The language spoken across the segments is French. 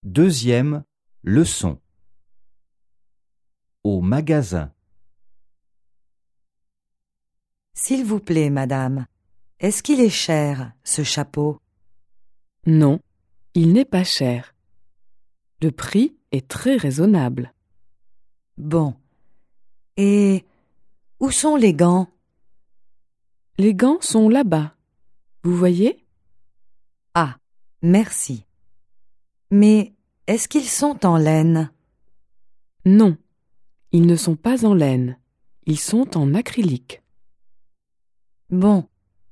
Deuxième leçon. Au magasin. S'il vous plaît, madame, est-ce qu'il est cher, ce chapeau? Non, il n'est pas cher. Le prix est très raisonnable. Bon. Et où sont les gants? Les gants sont là-bas. Vous voyez? Ah, merci. Mais est-ce qu'ils sont en laine? Non, ils ne sont pas en laine. Ils sont en acrylique. Bon.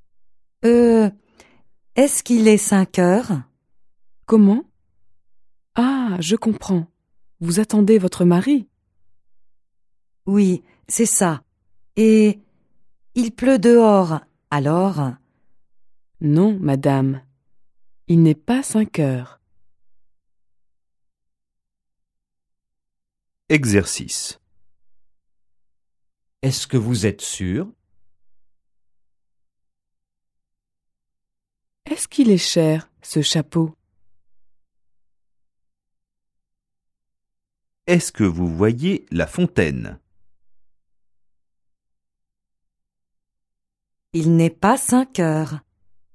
Est-ce qu'il est 5 heures? Comment? Ah, je comprends. Vous attendez votre mari? Oui, c'est ça. Et il pleut dehors, alors? Non, madame. Il n'est pas 5 heures. Exercice. Est-ce que vous êtes sûr? Est-ce qu'il est cher, ce chapeau? Est-ce que vous voyez la fontaine? Il n'est pas 5 heures.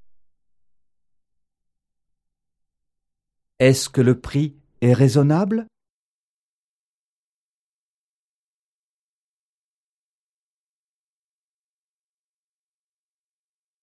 Est-ce que le prix est raisonnable?